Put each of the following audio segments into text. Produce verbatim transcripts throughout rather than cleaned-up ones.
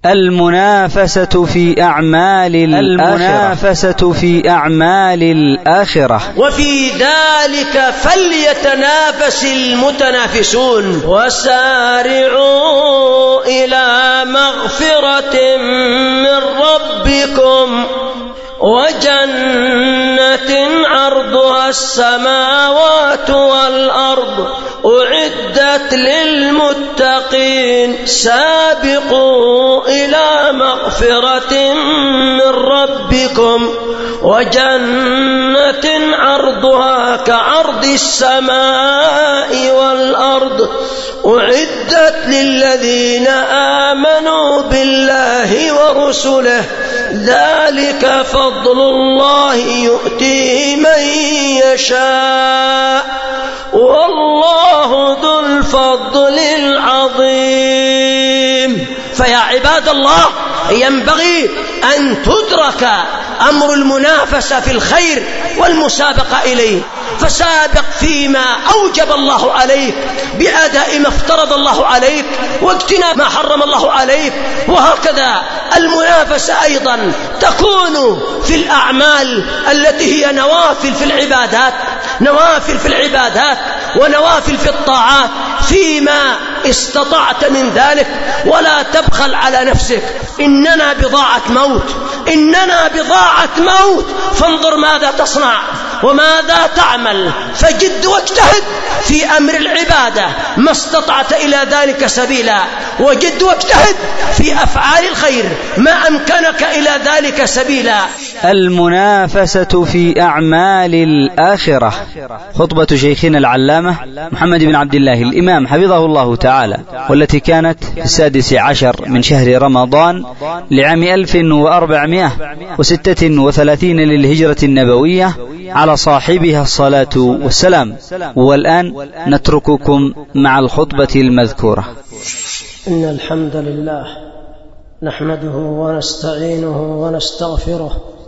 المنافسة في أعمال المنافسة في أعمال الآخرة. وفي ذلك فليتنافس المتنافسون. وسارعوا إلى مغفرة من ربكم وجنة عرضها السماوات والأرض أعدت للمتقين. سابقوا إلى مغفرة من ربكم وجنة عرضها كعرض السماء والأرض أعدت للذين آمنوا بالله ورسله ذلك فضل الله يؤتيه من يشاء والله ذو الفضل العظيم. فيا عباد الله ينبغي أن تدرك أمر المنافسة في الخير والمسابقة إليه، فسابق فيما أوجب الله عليك بأداء ما افترض الله عليك واجتناب ما حرم الله عليك. وهكذا المنافسة أيضا تكون في الأعمال التي هي نوافل في العبادات، نوافل في العبادات ونوافل في الطاعات فيما استطعت من ذلك، ولا تبخل على نفسك. إننا بضاعة موت، إننا بضاعة موت، فانظر ماذا تصنع وماذا تعمل، فجد واجتهد في أمر العبادة ما استطعت إلى ذلك سبيلا، وجد واجتهد في أفعال الخير ما أمكنك إلى ذلك سبيلا. المنافسة في أعمال الآخرة. خطبة شيخنا العلامة محمد بن عبد الله الإمام حفظه الله تعالى، والتي كانت في السادس عشر من شهر رمضان لعام ألف وأربعمائة وستة وثلاثين للهجرة النبوية، على صاحبها الصلاة والسلام. والآن نترككم مع الخطبة المذكورة. إن الحمد لله نحمده ونستعينه ونستغفره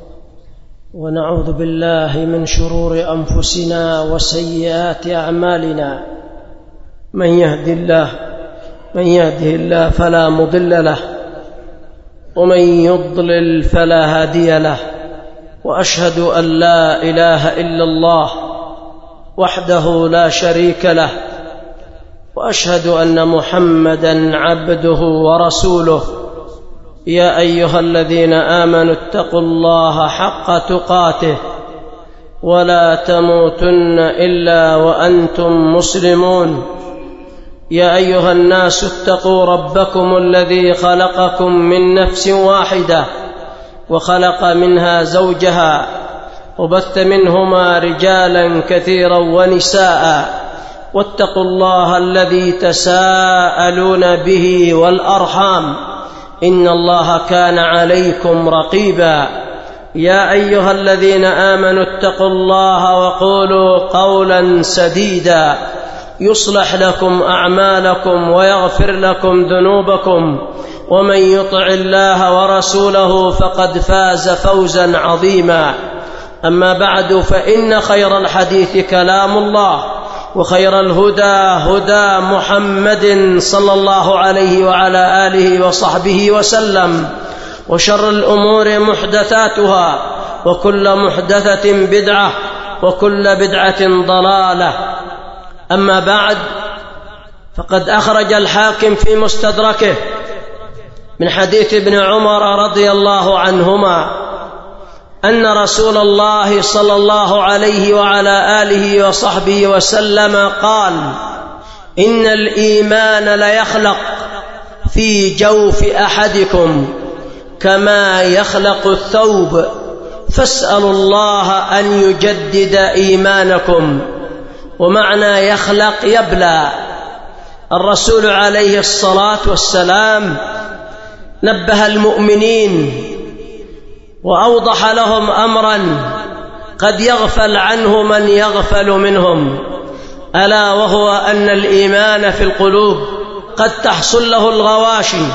ونعوذ بالله من شرور أنفسنا وسيئات أعمالنا. من يهدي الله من يهده الله فلا مضل له ومن يضلل فلا هادي له. وأشهد أن لا إله إلا الله وحده لا شريك له، وأشهد أن محمدا عبده ورسوله. يا أيها الذين آمنوا اتقوا الله حق تقاته ولا تموتن إلا وأنتم مسلمون. يا أيها الناس اتقوا ربكم الذي خلقكم من نفس واحدة وخلق منها زوجها وبث منهما رجالا كثيرا ونساء، واتقوا الله الذي تساءلون به والأرحام إن الله كان عليكم رقيبا. يا أيها الذين آمنوا اتقوا الله وقولوا قولا سديدا يصلح لكم أعمالكم ويغفر لكم ذنوبكم، ومن يطع الله ورسوله فقد فاز فوزا عظيما. أما بعد، فإن خير الحديث كلام الله، وخير الهدى هدى محمد صلى الله عليه وعلى آله وصحبه وسلم، وشر الأمور محدثاتها، وكل محدثة بدعة، وكل بدعة ضلالة. أما بعد، فقد أخرج الحاكم في مستدركه من حديث ابن عمر رضي الله عنهما أن رسول الله صلى الله عليه وعلى آله وصحبه وسلم قال: إن الإيمان ليخلق في جوف أحدكم كما يخلق الثوب، فاسألوا الله أن يجدد إيمانكم. ومعنى يخلق يبلى. الرسول عليه الصلاة والسلام نبه المؤمنين وأوضح لهم أمرا قد يغفل عنه من يغفل منهم، ألا وهو أن الإيمان في القلوب قد تحصل له الغواشي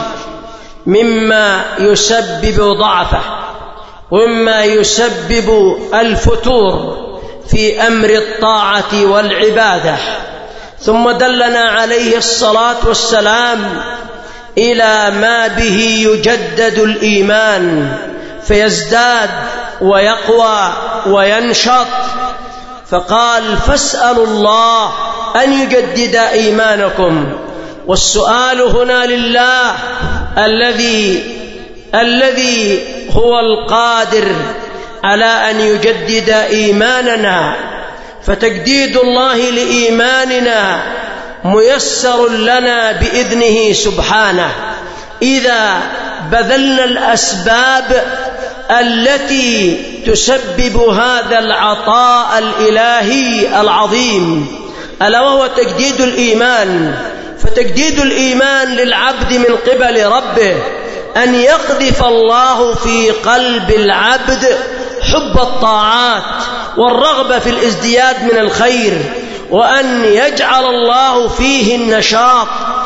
مما يسبب ضعفه ومما يسبب الفتور في أمر الطاعة والعبادة. ثم دلنا عليه الصلاة والسلام إلى ما به يجدد الإيمان فيزداد ويقوى وينشط، فقال فاسألوا الله أن يجدد إيمانكم. والسؤال هنا لله الذي الذي هو القادر على أن يجدد إيماننا، فتجديد الله لإيماننا ميسر لنا بإذنه سبحانه إذا بذلنا الأسباب التي تسبب هذا العطاء الإلهي العظيم، ألا وهو تجديد الإيمان. فتجديد الإيمان للعبد من قبل ربه أن يقذف الله في قلب العبد حب الطاعات والرغبة في الازدياد من الخير، وأن يجعل الله فيه النشاط،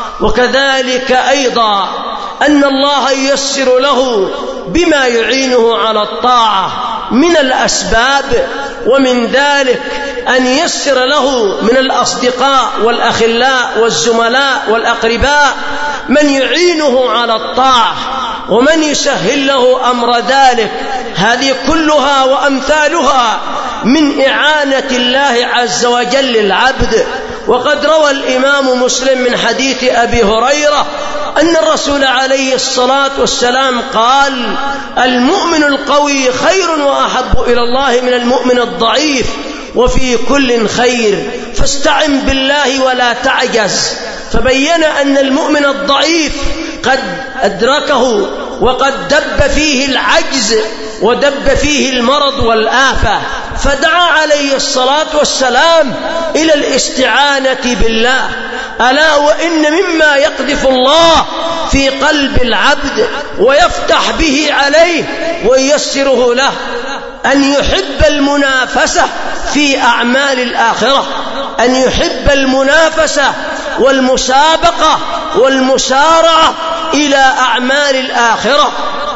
وكذلك أيضا أن الله ييسر له بما يعينه على الطاعة من الأسباب، ومن ذلك أن ييسر له من الأصدقاء والأخلاء والزملاء والأقرباء من يعينه على الطاعة ومن يسهل له أمر ذلك. هذه كلها وأمثالها من إعانة الله عز وجل للعبد. وقد روى الإمام مسلم من حديث أبي هريرة أن الرسول عليه الصلاة والسلام قال: المؤمن القوي خير وأحب إلى الله من المؤمن الضعيف، وفي كل خير، فاستعن بالله ولا تعجز. فبين أن المؤمن الضعيف قد أدركه وقد دب فيه العجز ودب فيه المرض والآفة، فدعا عليه الصلاة والسلام إلى الاستعانة بالله. ألا وإن مما يقذف الله في قلب العبد ويفتح به عليه وييسره له أن يحب المنافسة في أعمال الآخرة، أن يحب المنافسة والمسابقة والمسارعة إلى أعمال الآخرة.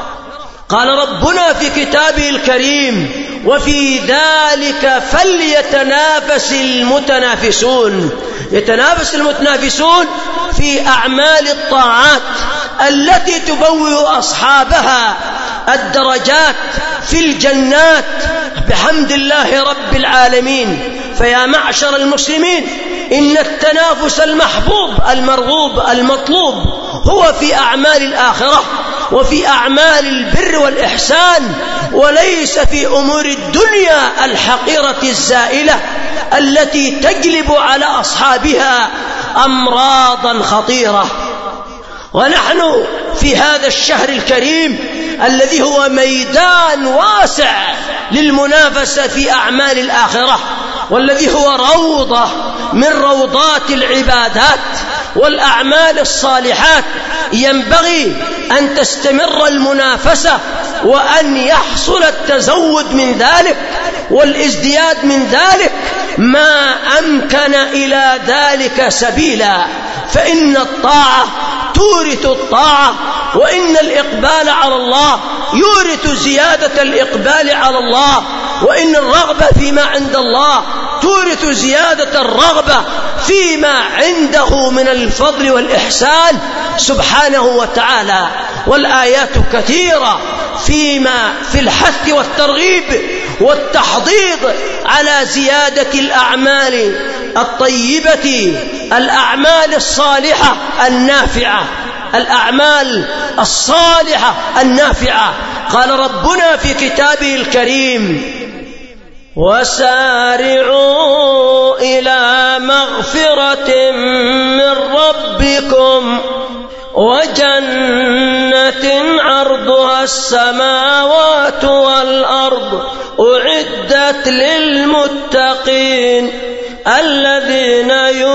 قال ربنا في كتابه الكريم: وفي ذلك فليتنافس المتنافسون. يتنافس المتنافسون في أعمال الطاعات التي تبوئ أصحابها الدرجات في الجنات بحمد الله رب العالمين. فيا معشر المسلمين، إن التنافس المحبوب المرغوب المطلوب هو في أعمال الآخرة وفي أعمال البر والإحسان، وليس في أمور الدنيا الحقيرة الزائلة التي تجلب على أصحابها أمراضا خطيرة. ونحن في هذا الشهر الكريم الذي هو ميدان واسع للمنافسة في أعمال الآخرة، والذي هو روضة من روضات العبادات والأعمال الصالحات، ينبغي أن تستمر المنافسة وأن يحصل التزود من ذلك والازدياد من ذلك ما أمكن إلى ذلك سبيلا. فإن الطاعة تورث الطاعة، وإن الإقبال على الله يورث زيادة الإقبال على الله، وإن الرغبة فيما عند الله تورث زيادة الرغبة فيما عنده من الفضل والإحسان سبحانه وتعالى. والآيات كثيرة فيما في الحث والترغيب والتحضيض على زيادة الأعمال الطيبة، الأعمال الصالحة النافعة، الأعمال الصالحة النافعة. قال ربنا في كتابه الكريم: وسارعوا إلى مغفرة من ربكم وجنة عرضها السماوات والأرض أعدت للمتقين الذين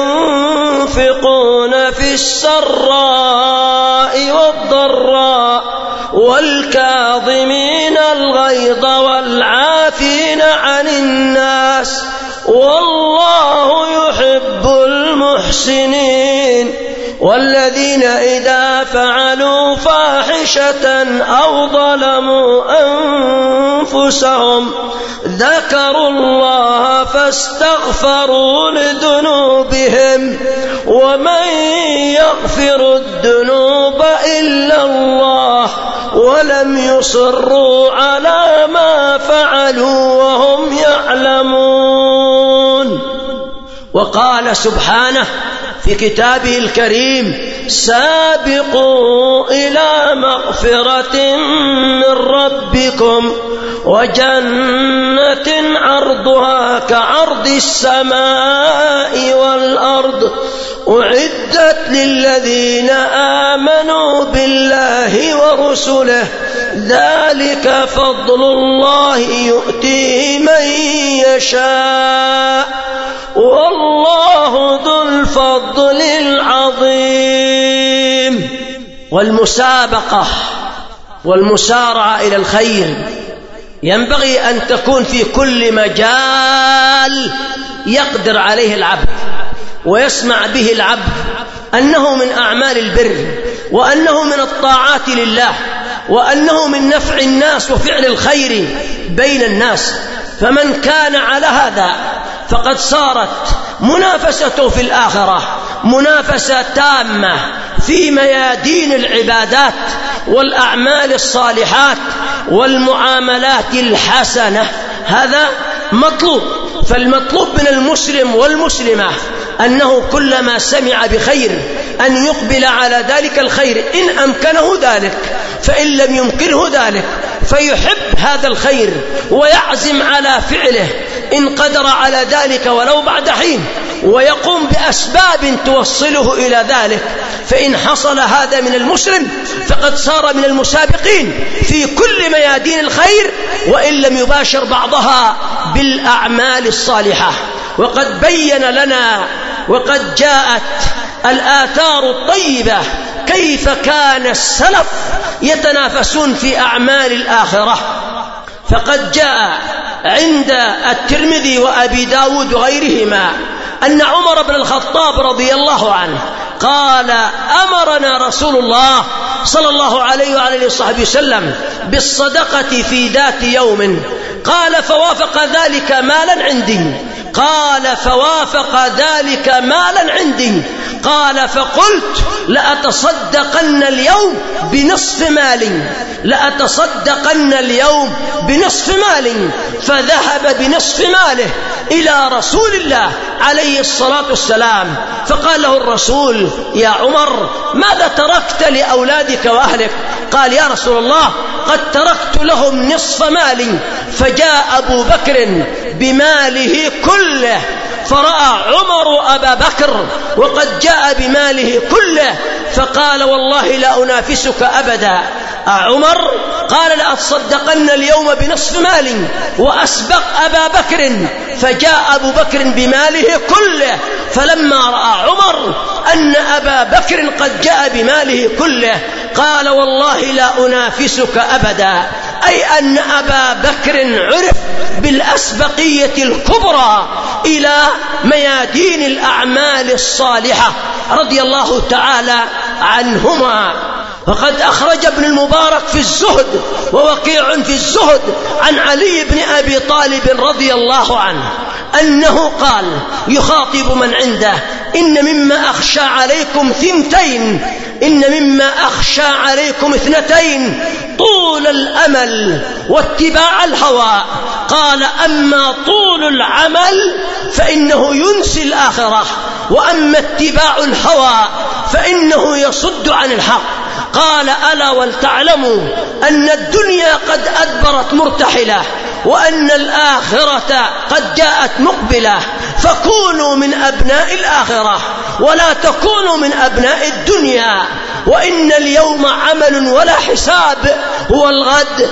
ينفقون في السراء والضراء والكاظمين الغيظ والعافين عن الناس والله يحب المحسنين والذين إذا فعلوا فاحشة أو ظلموا أنفسهم ذكروا الله فاستغفروا لذنوبهم ومن يغفر الذنوب ولم يصروا على ما فعلوا وهم يعلمون. وقال سبحانه في كتابه الكريم: سابقوا إلى مغفرة من ربكم وجنة عرضها كعرض السماء والأرض أعدت للذين آمنوا بالله ورسله ذلك فضل الله يؤتيه من يشاء والله ذو الفضل العظيم. والمسابقة والمسارعة إلى الخير ينبغي أن تكون في كل مجال يقدر عليه العبد ويسمع به العبد أنه من أعمال البر، وأنه من الطاعات لله، وأنه من نفع الناس وفعل الخير بين الناس. فمن كان على هذا فقد صارت منافسته في الآخرة منافسة تامة في ميادين العبادات والأعمال الصالحات والمعاملات الحسنة. هذا مطلوب. فالمطلوب من المسلم والمسلمة أنه كلما سمع بخير أن يقبل على ذلك الخير إن أمكنه ذلك، فإن لم يمكنه ذلك فيحب هذا الخير ويعزم على فعله إن قدر على ذلك ولو بعد حين، ويقوم بأسباب توصله إلى ذلك. فإن حصل هذا من المسلم فقد صار من المسابقين في كل ميادين الخير، وإن لم يباشر بعضها بالأعمال الصالحة. وقد بين لنا وقد جاءت الآثار الطيبة كيف كان السلف يتنافسون في أعمال الآخرة. فقد جاء عند الترمذي وأبي داود وغيرهما أن عمر بن الخطاب رضي الله عنه قال: أمرنا رسول الله صلى الله عليه وعلى وصحبه وسلم بالصدقة في ذات يوم. قال: فوافق ذلك مالا عندي. قال: فوافق ذلك مالا عندي. قال: فقلت: لأتصدقن اليوم بنصف مالي، لأتصدقن اليوم بنصف مالي. فذهب بنصف ماله إلى رسول الله عليه الصلاة والسلام، فقال له الرسول: يا عمر، ماذا تركت لأولادك وأهلك؟ قال: يا رسول الله، قد تركت لهم نصف مالي. فجاء أبو بكر بماله كله، فرأى عمر أبا بكر وقد جاء بماله كله، فقال: والله لا أنافسك أبدا. عمر قال: لأتصدقن اليوم بنصف مالي، وأسبق أبا بكر، فجاء أبو بكر بماله كله. فلما رأى عمر أن أبا بكر قد جاء بماله كله قال: والله لا أنافسك أبدا. أي أن أبا بكر عرف بالأسبقية الكبرى إلى ميادين الأعمال الصالحة رضي الله تعالى عنهما. وقد أخرج ابن المبارك في الزهد ووقيع في الزهد عن علي بن أبي طالب رضي الله عنه أنه قال يخاطب من عنده: إن مما أخشى عليكم ثنتين، إن مما أخشى عليكم اثنتين: طول الأمل واتباع الهوى. قال: أما طول العمل فإنه ينسي الآخرة، وأما اتباع الهوى فإنه يصد عن الحق. قال: ألا ولتعلموا أن الدنيا قد أدبرت مرتحلة، وأن الآخرة قد جاءت مقبلة، فكونوا من أبناء الآخرة ولا تكونوا من أبناء الدنيا. وإن اليوم عمل ولا حساب، والغد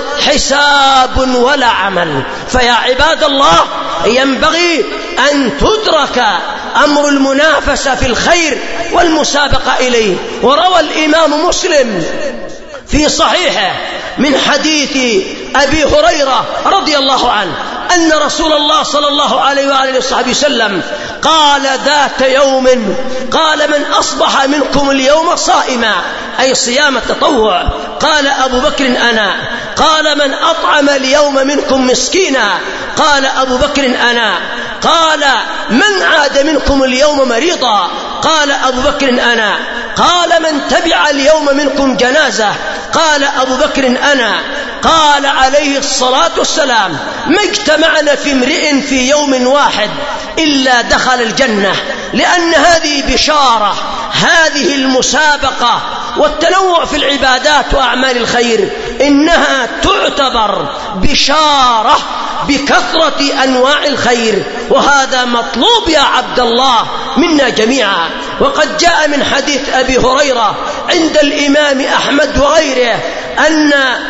حساب ولا عمل. فيا عباد الله، ينبغي أن تدرك أمر المنافسة في الخير والمسابقة إليه. وروى الإمام مسلم في صحيحه من حديث أبي هريرة رضي الله عنه أن رسول الله صلى الله عليه وآله وصحبه وسلم قال ذات يوم: قال: من أصبح منكم اليوم صائما، أي صيام التطوع. قال أبو بكر: أنا. قال: من أطعم اليوم منكم مسكينا؟ قال أبو بكر: أنا. قال: من عاد منكم اليوم مريضا؟ قال أبو بكر: أنا. قال: من تبع اليوم منكم جنازة؟ قال أبو بكر أنا. قال عليه الصلاة والسلام ما اجتمعنا في امرئ في يوم واحد إلا دخل الجنة، لأن هذه بشارة. هذه المسابقة والتنوع في العبادات وأعمال الخير إنها تعتبر بشارة بكثرة أنواع الخير، وهذا مطلوب يا عبد الله منا جميعا. وقد جاء من حديث أبي هريرة عند الإمام أحمد وغيره أن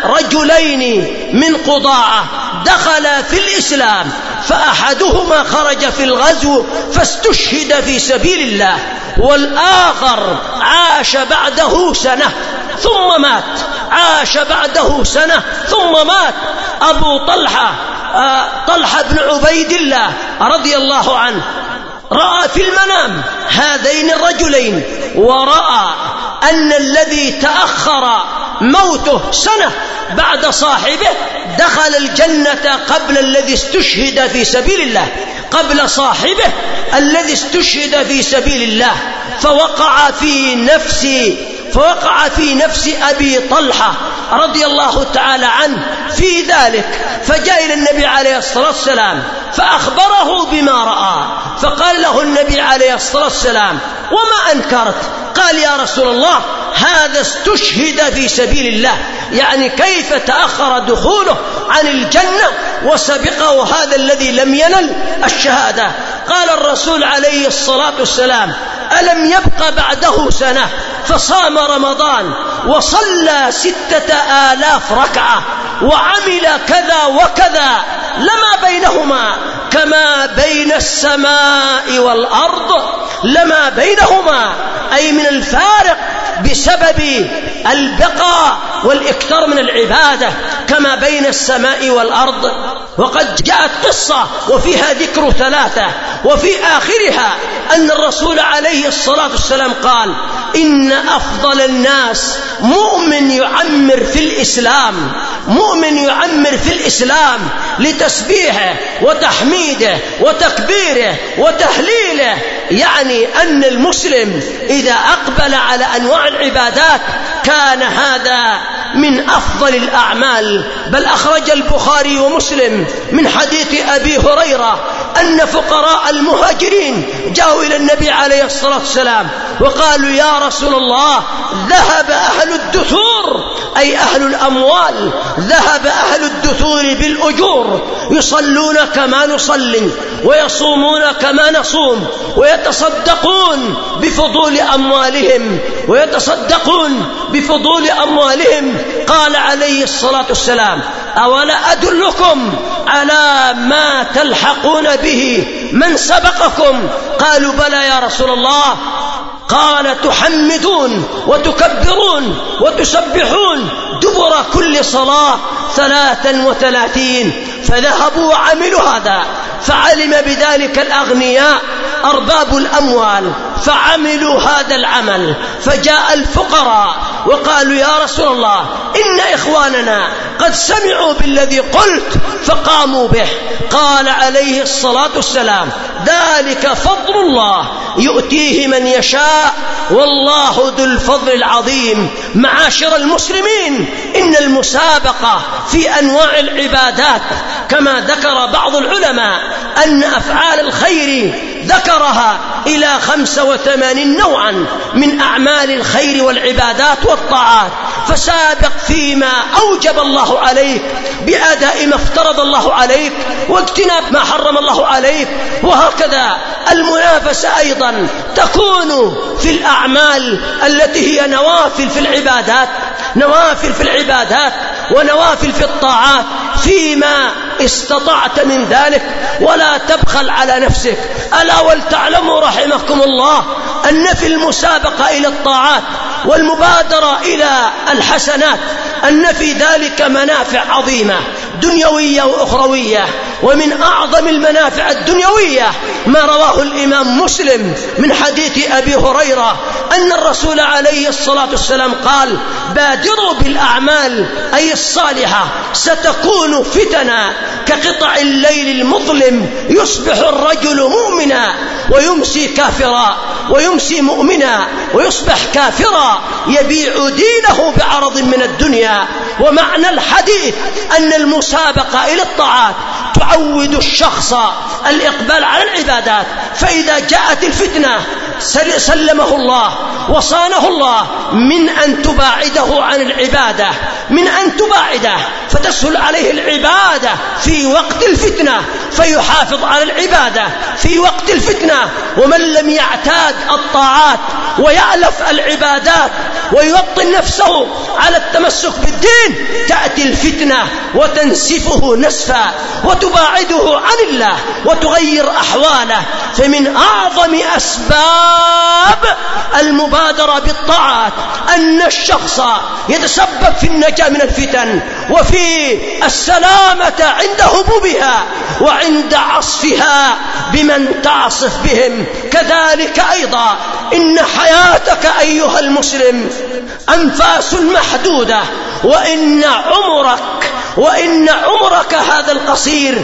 رجلين من قضاعة دخلا في الإسلام، فأحدهما خرج في الغزو فاستشهد في سبيل الله، والآخر عاش بعده سنة ثم مات. عاش بعده سنة ثم مات. أبو طلحة آه طلحة بن عبيد الله رضي الله عنه رأى في المنام هذين الرجلين، ورأى أن الذي تأخر موته سنة بعد صاحبه دخل الجنة قبل الذي استشهد في سبيل الله، قبل صاحبه الذي استشهد في سبيل الله. فوقع في نفسي فوقع في نفس أبي طلحة رضي الله تعالى عنه في ذلك، فجاء إلى النبي عليه الصلاة والسلام فأخبره بما رأى، فقال له النبي عليه الصلاة والسلام وما أنكرت؟ قال يا رسول الله هذا استشهد في سبيل الله، يعني كيف تأخر دخوله عن الجنة وسبقه هذا الذي لم ينل الشهادة؟ قال الرسول عليه الصلاة والسلام ألم يبق بعده سنة فصام رمضان وصلى ستة آلاف ركعة وعمل كذا وكذا لما بينهما كما بين السماء والأرض، لما بينهما أي من الفارق بسبب البقاء والإكثار من العبادة كما بين السماء والأرض. وقد جاءت قصة وفيها ذكر ثلاثة، وفي آخرها أن الرسول عليه الصلاة والسلام قال إن أفضل الناس مؤمن يعمر في الإسلام، مؤمن يعمر في الإسلام لتسبيحه وتحميده وتكبيره وتهليله، يعني أن المسلم إذا أقبل على أنواع العبادات كان هذا من أفضل الأعمال. بل أخرج البخاري ومسلم من حديث أبي هريرة أن فقراء المهاجرين جاءوا إلى النبي عليه الصلاة والسلام وقالوا يا رسول الله ذهب أهل الدثور أي أهل الأموال، ذهب أهل الدثور بالأجور، يصلون كما نصلي ويصومون كما نصوم ويتصدقون بفضول أموالهم ويتصدقون بفضول أموالهم. قال عليه الصلاة والسلام أولا أدلكم على ما تلحقون به من سبقكم؟ قالوا بلى يا رسول الله. قال تحمدون وتكبرون وتسبحون دبر كل صلاة ثلاثا وثلاثين. فذهبوا وعملوا هذا، فعلم بذلك الأغنياء أرباب الأموال فعملوا هذا العمل، فجاء الفقراء وقالوا يا رسول الله إن إخواننا قد سمعوا بالذي قلت فقاموا به. قال عليه الصلاة والسلام ذلك فضل الله يؤتيه من يشاء والله ذو الفضل العظيم. معاشر المسلمين إن المسابقة في أنواع العبادات كما ذكر بعض العلماء أن أفعال الخير ذكرها إلى خمسة وثمانين نوعا من أعمال الخير والعبادات والطاعات، فسابق فيما أوجب الله عليك بأداء ما افترض الله عليك واجتناب ما حرم الله عليك. وهكذا المنافسة أيضا تكون في الأعمال التي هي نوافل في العبادات، نوافل في العبادات ونوافل في الطاعات فيما استطعت من ذلك، ولا تبخل على نفسك. ألا ولتعلموا رحمكم الله أن في المسابقة إلى الطاعات والمبادرة إلى الحسنات أن في ذلك منافع عظيمة دنيوية وأخروية. ومن أعظم المنافع الدنيوية ما رواه الإمام مسلم من حديث أبي هريرة أن الرسول عليه الصلاة والسلام قال: بادروا بالأعمال أي الصالحة ستكون فتنة كقطع الليل المظلم، يصبح الرجل مؤمنا ويمسي كافرا، ويمسي مؤمنا ويصبح كافرا، يبيع دينه بعرض من الدنيا. ومعنى الحديث أن المسابقة إلى الطاعات تعود الشخص الإقبال على العبادات، فإذا جاءت الفتنة سلمه الله وصانه الله من أن تباعده عن العبادة، من أن تباعده فتسهل عليه العبادة في وقت الفتنة، فيحافظ على العبادة في وقت الفتنة. ومن لم يعتاد الطاعات ويألف العبادات ويوطن نفسه على التمسك بالدين، تأتي الفتنة وتنسفه نسفا وتباعده عن الله وتغير أحواله. فمن أعظم أسباب المبادرة بالطاعات أن الشخص يتسبب في النجاة من الفتن وفي السلامة عند هبوبها وعند عصفها بمن تعصف بهم. كذلك أيضا إن حياتك أيها المسلم أنفاس محدودة، وإن عمرك وإن عمرك هذا القصير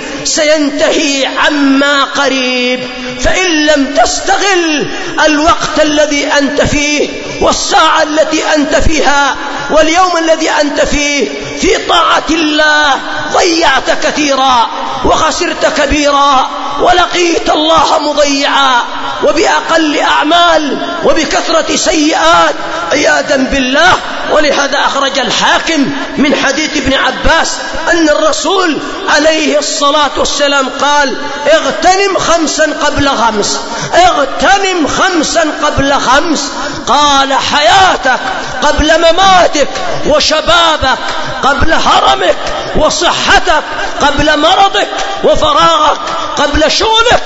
سينتهي عما قريب، فإن لم تستغل الوقت الذي أنت فيه والساعة التي أنت فيها واليوم الذي أنت فيه في طاعة الله ضيعت كثيرا وخسرت كبيرا ولقيت الله مضيعا وبأقل أعمال وبكثرة سيئات عياذا بالله. ولهذا أخرج الحاكم من حديث ابن عباس أن الرسول عليه الصلاة والسلام قال: اغتنم خمسا قبل خمس، اغتنم خمسا قبل خمس. قال: حياتك قبل مماتك، وشبابك قبل هرمك، وصحتك قبل مرضك، وفراغك قبل شغلك،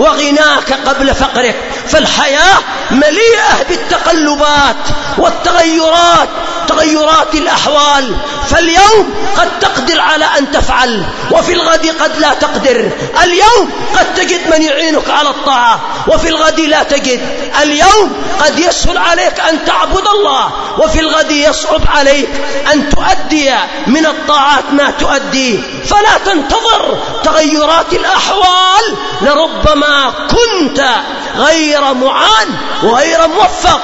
وغناك قبل فقرك. فالحياة مليئة بالتقلبات والتغيرات، تغيرات الأحوال. فاليوم قد تقدر على أن تفعل، وفي الغد قد لا تقدر. اليوم قد تجد من يعينك على الطاعة، وفي الغد لا تجد. اليوم قد يسهل عليك أن تعبد الله، وفي الغد يصعب عليك أن تؤدي من الطاعات ما تؤدي. فلا تنتظر تغيرات الأحوال، لربما كنت غير معان وغير موفق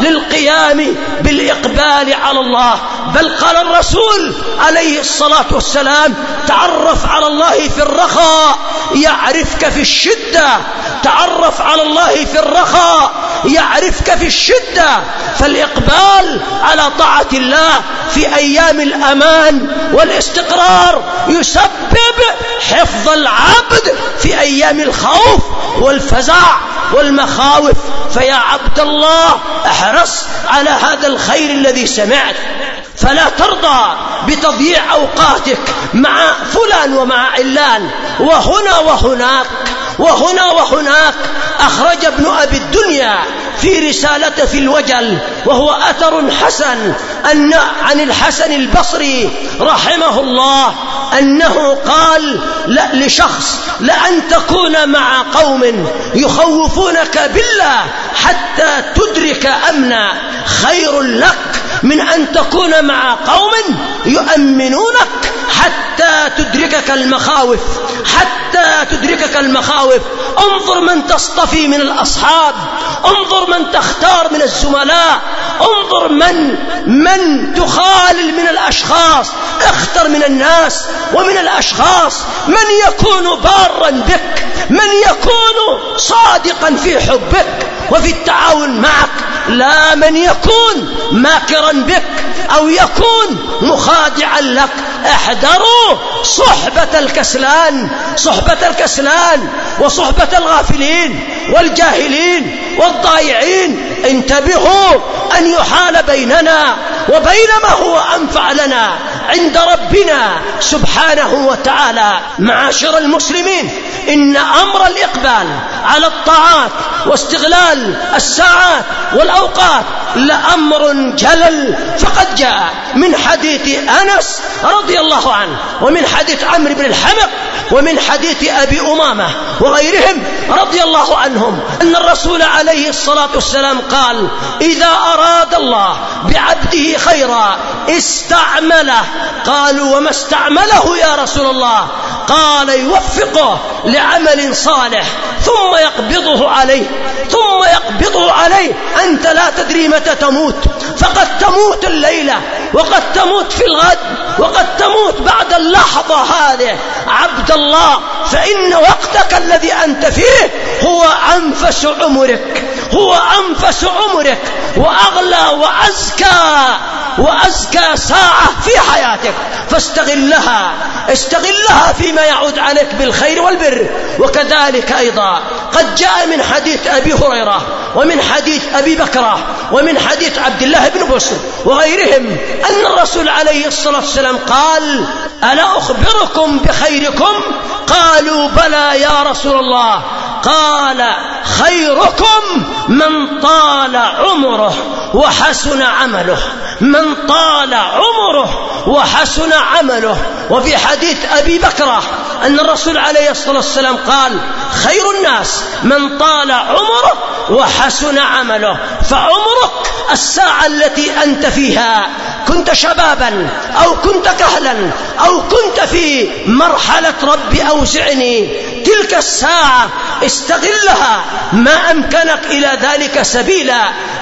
للقيام بالإقبال على الله. بل قال الرسول عليه الصلاة والسلام: تعرف على الله في الرخاء يعرفك في الشدة، تعرف على الله في الرخاء يعرفك في الشدة. فالإقبال على طاعة الله في أيام الأمان والاستقرار يسبب حفظ العبد في أيام الخوف والفزع والمخاوف. فيا عبد الله احرص على هذا الخير الذي سمعت، فلا ترضى بتضييع أوقاتك مع فلان ومع علان وهنا وهناك وهنا وهناك. أخرج ابن أبي الدنيا في رسالة في الوجل وهو أثر حسن أن عن الحسن البصري رحمه الله أنه قال لا لشخص: لأن تكون مع قوم يخوفونك بالله حتى تدرك أمنا خير لك من أن تكون مع قوم يؤمنونك حتى تدركك المخاوف، حتى تدركك المخاوف. انظر من تصطفي من الأصحاب، انظر من تختار من الزملاء، انظر من من تخالل من الأشخاص. اختر من الناس ومن الأشخاص من يكون بارا بك، من يكون صادقا في حبك وفي التعاون معك، لا من يكون ماكرا بك أو يكون مخادعا لك. احذروا صحبة الكسلان، صحبة الكسلان وصحبة الغافلين والجاهلين والضائعين. انتبهوا أن يحال بيننا وبين ما هو أنفع لنا عند ربنا سبحانه وتعالى. معاشر المسلمين، إن أمر الإقبال على الطاعات واستغلال الساعات والأوقات لأمر جلل. فقد جاء من حديث أنس رضي الله عنه، ومن حديث عمرو بن الحمق، ومن حديث أبي أمامة وغيرهم رضي الله عنهم أن الرسول عليه الصلاة والسلام قال: إذا أراد الله بعبده خيرا استعمله. قالوا: وما استعمله يا رسول الله؟ قال: يوفقه لعمل صالح ثم يقبضه عليه ثم يقبضه عليه. أنت لا تدري متى تموت، فقد تموت الليلة، وقد تموت في الغد، وقد تموت بعد اللحظة هذه. عبد الله، فإن وقتك الذي أنت فيه هو أنفس عمرك، هو أنفس عمرك، وأغلى وأزكى وأزكى ساعة في حياتك، فاستغلها استغلها فيما يعود عليك بالخير والبر. وكذلك أيضا قد جاء من حديث أبي هريرة، ومن حديث أبي بكرة، ومن حديث عبد الله بن بسر وغيرهم أن الرسول عليه الصلاة والسلام قال: ألا أخبركم بخيركم؟ قالوا: بلى يا رسول الله. قال: خيركم من طال عمره وحسن عمله، من طال عمره وحسن عمله. وفي حديث أبي بكرة أن الرسول عليه الصلاة والسلام قال: خير الناس من طال عمره وحسن عمله. فعمرك الساعة التي أنت فيها، كنت شبابا أو كنت كهلا أو كنت في مرحلة رب أوزعني، تلك الساعة استغلها ما أمكنك إلى ذلك سبيلا،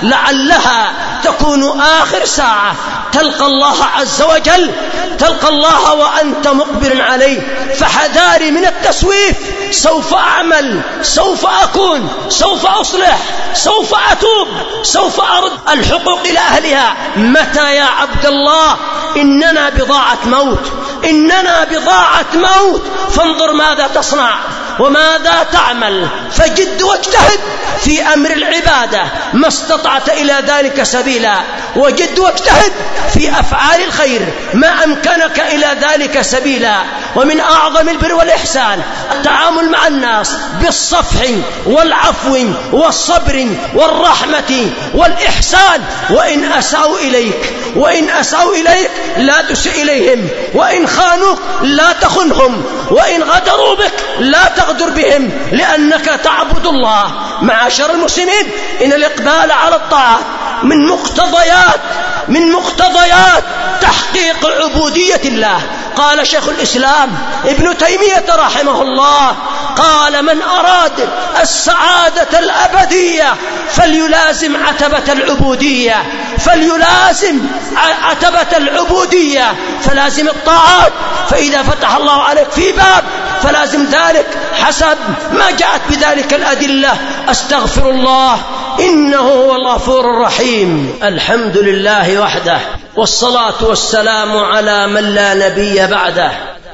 لعلها تكون آخر ساعة تلقى الله عز وجل، تلقى الله وأنت مقبل عليه. فحذاري من التسويف. سوف أعمل، سوف أكون، سوف أصلح، سوف أتوب، سوف أرد الحقوق إلى أهلها. متى يا عبد الله؟ إننا بضاعة موت، إننا بضاعة موت. فانظر ماذا تصنع وماذا تعمل، فجد واجتهد في أمر العبادة ما استطعت إلى ذلك سبيلا، وجد واجتهد في أفعال الخير ما أمكنك إلى ذلك سبيلا. ومن أعظم البر والإحسان التعامل مع الناس بالصفح والعفو والصبر والرحمة والإحسان. وإن أساءوا إليك وإن أساءوا إليك لا تسئ إليهم، وإن خانوك لا تخنهم، وإن غدروا بك لا تغدر بهم، لأنك تعبد الله. معاشر المسلمين، إن الإقبال على الطاعة من مقتضيات من مقتضيات تحقيق عبودية الله. قال شيخ الإسلام ابن تيمية رحمه الله، قال: من أراد السعادة الأبدية فليلازم عتبة العبودية، فليلازم عتبة العبودية، فلازم الطاعات. فإذا فتح الله عليك في باب فلازم ذلك حسب ما جاءت بذلك الأدلة. أستغفر الله إنه هو الغفور الرحيم. الحمد لله وحده، والصلاة والسلام على من لا نبي بعده،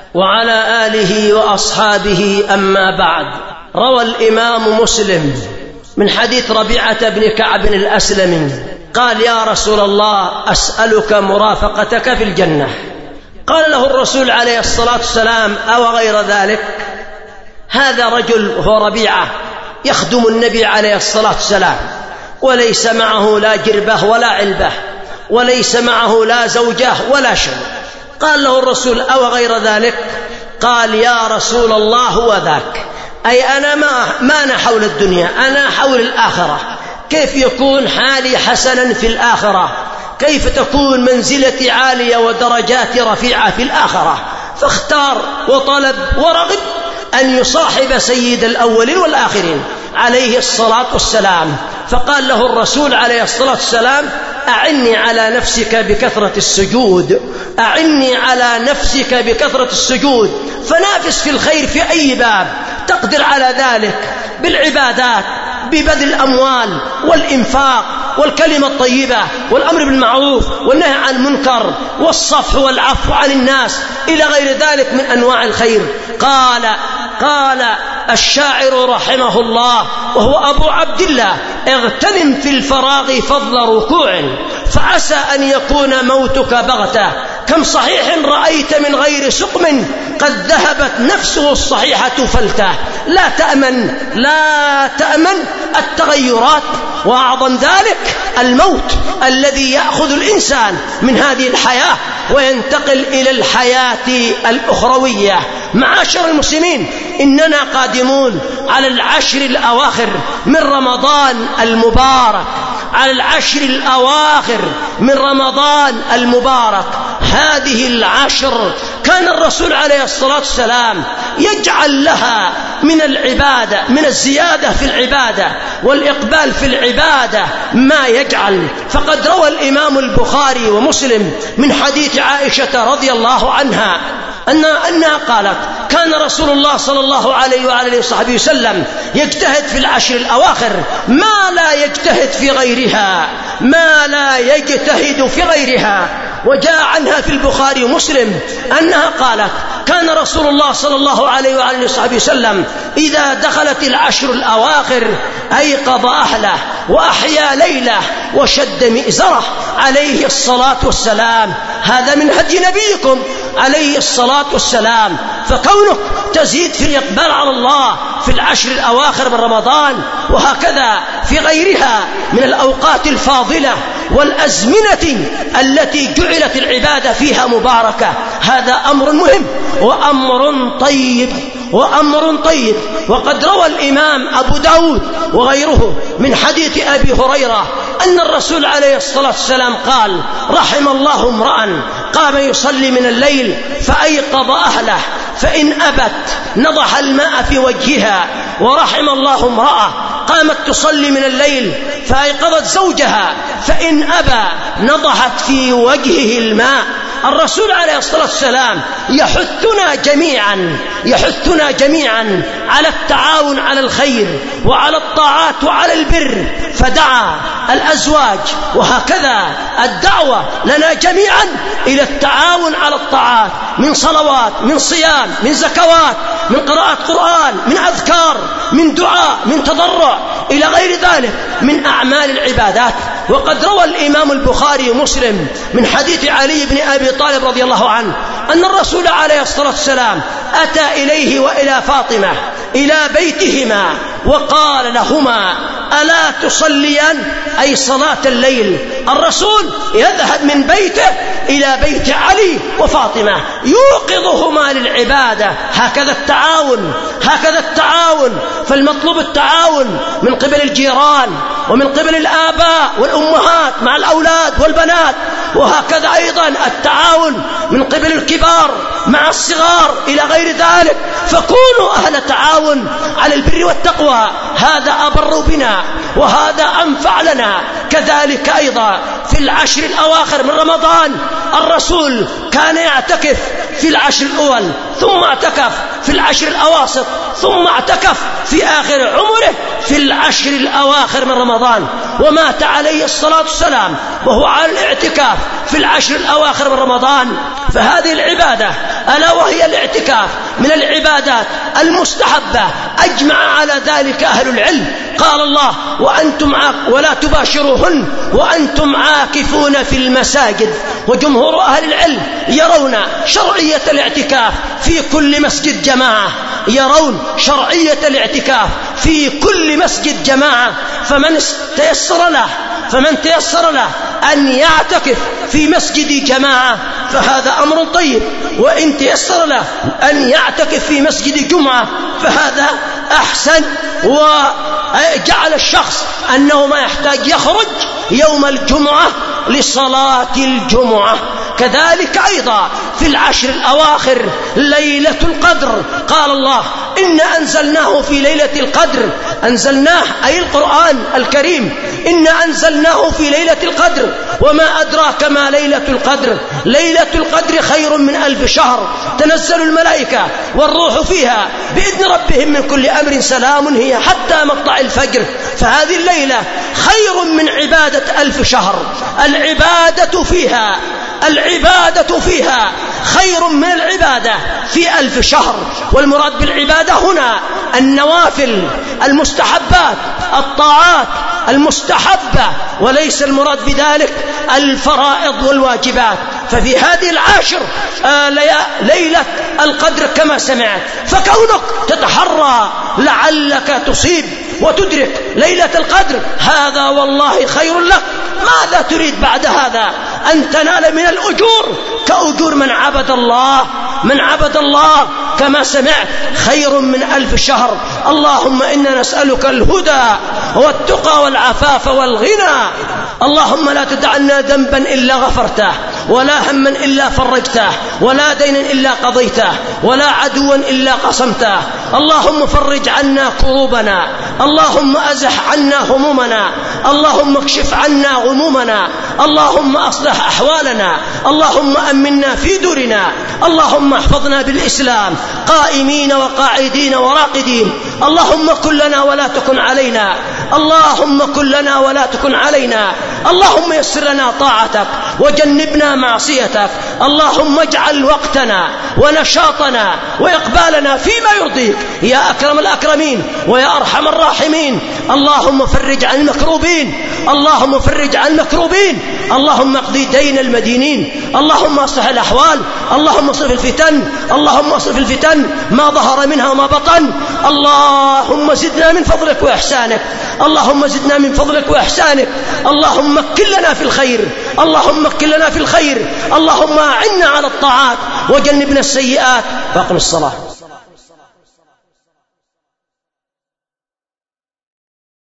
وعلى آله وأصحابه. أما بعد، روى الإمام مسلم من حديث ربيعة بن كعب الأسلمي قال: يا رسول الله، أسألك مرافقتك في الجنة. قال له الرسول عليه الصلاة والسلام: أو غير ذلك؟ هذا رجل هو ربيعة يخدم النبي عليه الصلاة والسلام، وليس معه لا جربة ولا علبة، وليس معه لا زوجة ولا شيء. قال له الرسول: أو غير ذلك؟ قال: يا رسول الله، هو ذاك. أي أنا ما, ما أنا حول الدنيا، أنا حول الآخرة. كيف يكون حالي حسنا في الآخرة؟ كيف تكون منزلتي عالية ودرجاتي رفيعة في الآخرة؟ فاختار وطلب ورغب أن يصاحب سيد الأولين والآخرين عليه الصلاة والسلام. فقال له الرسول عليه الصلاة والسلام: أعني على نفسك بكثرة السجود، أعني على نفسك بكثرة السجود. فنافس في الخير في أي باب تقدر على ذلك، بالعبادات، ببذل الأموال والإنفاق والكلمة الطيبة والأمر بالمعروف والنهي عن المنكر والصفح والعفو عن الناس إلى غير ذلك من أنواع الخير. قال قال الشاعر رحمه الله وهو أبو عبد الله: اغتنم في الفراغ فضل ركوع، فعسى أن يكون موتك بغتة كم صحيح رأيت من غير سقم قد ذهبت نفسه الصحيحة فلتاه. لا تأمن لا تأمن التغيرات، وأعظم ذلك الموت الذي يأخذ الإنسان من هذه الحياة وينتقل إلى الحياة الأخروية. معاشر المسلمين، إننا قادمون على العشر الأواخر من رمضان المبارك، على العشر الأواخر من رمضان المبارك. هذه العشر كان الرسول عليه الصلاة والسلام يجعل لها من العبادة، من الزيادة في العبادة والإقبال في العبادة ما يجعل. فقد روى الإمام البخاري ومسلم من حديث عائشة رضي الله عنها أن أنها قالت: كان رسول الله صلى الله عليه وعلى وصحبه وسلم يجتهد في العشر الأواخر ما لا يجتهد في غيرها، ما لا يجتهد في غيرها. وجاء عنها في البخاري ومسلم أنها قالت: كان رسول الله صلى الله عليه وعلى وصحبه وسلم إذا دخلت العشر الأواخر أيقظ أهله وأحيا ليله وشد مئزره عليه الصلاة والسلام. هذا من هدي نبيكم عليه الصلاة والسلام. فكونك تزيد في الإقبال على الله في العشر الأواخر من رمضان، وهكذا في غيرها من الأوقات الفاضلة والأزمنة التي جعلت العبادة فيها مباركة، هذا أمر مهم وأمر طيب وأمر طيب. وقد روى الإمام أبو داود وغيره من حديث أبي هريرة أن الرسول عليه الصلاة والسلام قال: رحم الله امرأ قام يصلي من الليل فأيقظ أهله فإن أبت نضح الماء في وجهها، ورحم الله امرأة قامت تصلي من الليل فأيقظت زوجها فإن أبى نضحت في وجهه الماء. الرسول عليه الصلاة والسلام يحثنا جميعا يحثنا جميعا على التعاون على الخير وعلى الطاعات وعلى البر، فدعا الأزواج، وهكذا الدعوة لنا جميعا إلى التعاون على الطاعات من صلوات، من صيام، من زكوات، من قراءة قرآن، من أذكار، من دعاء، من تضرع، إلى غير ذلك من أعمال العبادات. وقد روى الإمام البخاري ومسلم من حديث علي بن أبي طالب رضي الله عنه أن الرسول عليه الصلاة والسلام أتى إليه وإلى فاطمة إلى بيتهما وقال لهما: ألا تصليان؟ أي صلاة الليل. الرسول يذهب من بيته إلى بيت علي وفاطمة يوقظهما للعبادة. هكذا التعاون هكذا التعاون فالمطلوب التعاون من قبل الجيران ومن قبل الآباء والأمهات مع الأولاد والبنات، وهكذا أيضا التعاون من قبل الكبار مع الصغار إلى غير ذلك. فكونوا أهل تعاون على البر والتقوى، هذا أبر بنا وهذا أنفع لنا. كذلك أيضا في العشر الأواخر من رمضان الرسول كان يعتكف في العشر الأول، ثم اعتكف في العشر الأواسط، ثم اعتكف في آخر عمره في العشر الأواخر من رمضان، ومات عليه الصلاة والسلام وهو على الاعتكاف في العشر الأواخر من رمضان. فهذه العبادة ألا وهي الاعتكاف من العبادات المستحبة أجمع على ذلك أهل العلم. قال الله: وأنتم عاك ولا تباشروهن وأنتم عاكفون في المساجد. وجمهور أهل العلم يرون شرعية الاعتكاف في كل مسجد جماعة، يرون شرعية الاعتكاف في كل مسجد جماعة. فمن تيسر له فمن تيسر له أن يعتكف في مسجد جماعة فهذا أمر طيب، وإن تيسر له أن يعتكف في مسجد جمعة فهذا أحسن. وجعل الشخص أنه ما يحتاج يخرج يوم الجمعة لصلاة الجمعة. كذلك أيضا في العشر الأواخر ليلة القدر، قال الله: إنا أنزلناه في ليلة القدر. أنزلناه أي القرآن الكريم، إنا أنزلناه في ليلة القدر وما أدراك ما ليلة القدر. ليلة القدر خير من ألف شهر، تنزل الملائكة والروح فيها بإذن ربهم من كل أمر، سلام هي حتى مطلع الفجر. فهذه الليلة خير من عبادة ألف شهر. العبادة فيها العبادة فيها خير من العبادة في ألف شهر. والمراد بالعبادة هنا النوافل، المستحبات، الطاعات المستحبة، وليس المراد بذلك الفرائض والواجبات. ففي هذه العاشر آه ليلة القدر كما سمعت، فكونك تتحرى لعلك تصيب وتدرك ليلة القدر هذا والله خير لك. ماذا تريد بعد هذا؟ أن تنال من الأجور كأجور من عبد الله، من عبد الله كما سمعت خير من ألف شهر. اللهم إنا نسألك الهدى والتقى والعفاف والغنى. اللهم لا تدع لنا ذنبا إلا غفرته، ولا هما إلا فرجته، ولا دينا إلا قضيته، ولا عدوا إلا قصمته. اللهم فرج عنا كروبنا، اللهم أزح عنا همومنا، اللهم اكشف عنا غمومنا، اللهم أصلح أحوالنا، اللهم أمنا في دورنا، اللهم احفظنا بالإسلام قائمين وقاعدين وراقدين. اللهم كن لنا ولا تكن علينا، اللهم كن لنا ولا تكن علينا. اللهم يسر لنا طاعتك وجنبنا معصيتك. اللهم اجعل وقتنا ونشاطنا وإقبالنا فيما يرضيك يا أكرم الأكرمين ويا أرحم الراحمين. اللهم فرج عن المكروبين، اللهم فرج عن المكروبين، اللهم اقضي دين المدينين، اللهم اصلح الأحوال، اللهم اصرف الفتن، اللهم اصرف الفتن ما ظهر منها وما بطن. اللهم زدنا من فضلك وإحسانك، اللهم زدنا من فضلك وإحسانك. اللهم مكن لنا في الخير، اللهم مكن لنا في الخير، اللهم أعنا على الطاعات وجنبنا السيئات. واقم الصلاة.